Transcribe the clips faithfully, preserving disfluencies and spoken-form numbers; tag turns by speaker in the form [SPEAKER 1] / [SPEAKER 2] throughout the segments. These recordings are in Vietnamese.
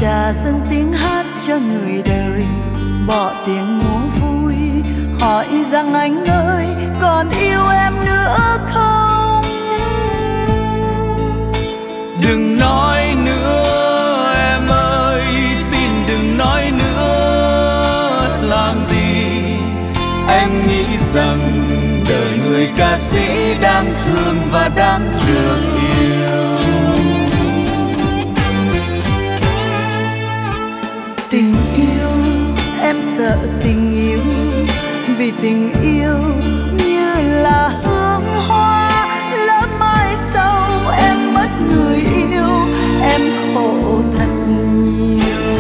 [SPEAKER 1] trả dâng tiếng hát cho người đời, bỏ tiếng múa vui hỏi rằng anh ơi còn yêu em nữa không.
[SPEAKER 2] Đừng nói nữa em ơi, xin đừng nói nữa làm gì. Em nghĩ rằng đời người ca sĩ đáng thương và đáng được yêu.
[SPEAKER 1] Tình yêu, em sợ tình yêu, vì tình yêu như là hương hoa, lỡ mai sau em mất người yêu, em khổ thật nhiều.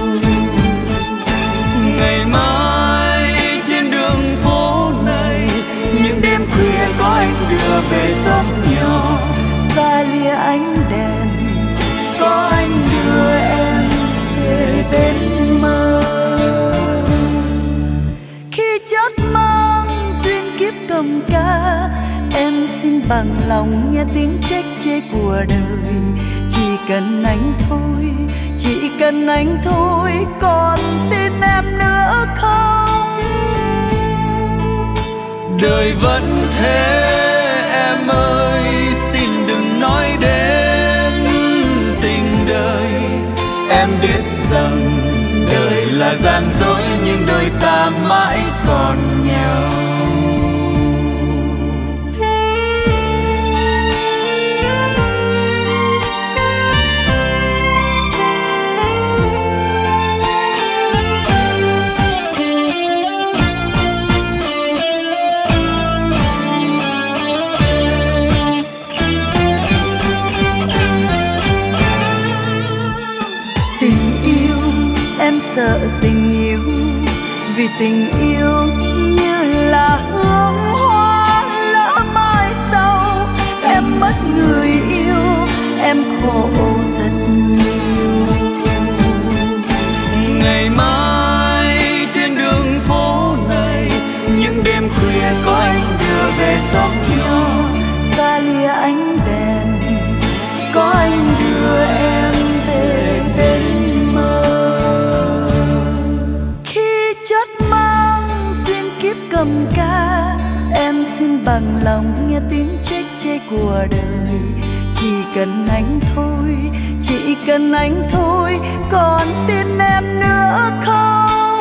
[SPEAKER 2] Ngày mai trên đường phố này, những đêm khuya có anh đưa về xóm nhỏ,
[SPEAKER 1] xa lìa ánh đèn, có anh đưa em về bên mơ. Khi chót mang duyên kiếp cầm ca, em xin bằng lòng nghe tiếng trách chê của đời. Chỉ cần anh thôi, chỉ cần anh thôi, còn tin em nữa không?
[SPEAKER 2] Đời vẫn thế em ơi, xin đừng nói đến tình đời. Em biết rằng đời là gian dối, nhưng đôi ta mãi còn nhau.
[SPEAKER 1] Em sợ tình yêu, vì tình yêu như là hương hoa, lỡ mai sau em mất người yêu, em khổ thật nhiều.
[SPEAKER 2] Ngày mai trên đường phố này, những đêm khuya có anh đưa về xóm nhỏ,
[SPEAKER 1] xa lìa ánh đèn, có anh đưa em về bên mơ. Cầm ca, em xin bằng lòng nghe tiếng trách chê của đời. Chỉ cần anh thôi, chỉ cần anh thôi, còn tin em nữa không?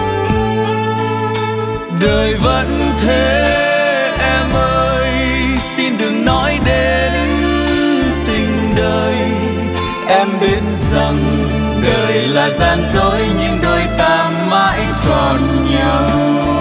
[SPEAKER 2] Đời vẫn thế em ơi, xin đừng nói đến tình đời. Em biết rằng đời là gian dối, nhưng đôi ta mãi còn nhau.